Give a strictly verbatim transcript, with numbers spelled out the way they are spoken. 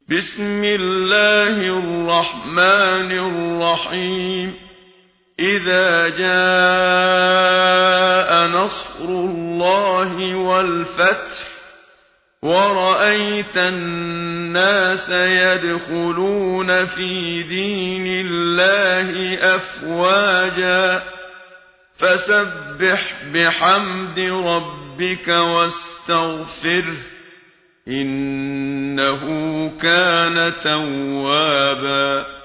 بسم الله الرحمن الرحيم إذا جاء نصر الله والفتح ورأيت الناس يدخلون في دين الله أفواجا فسبح بحمد ربك واستغفره إنه كان توابا.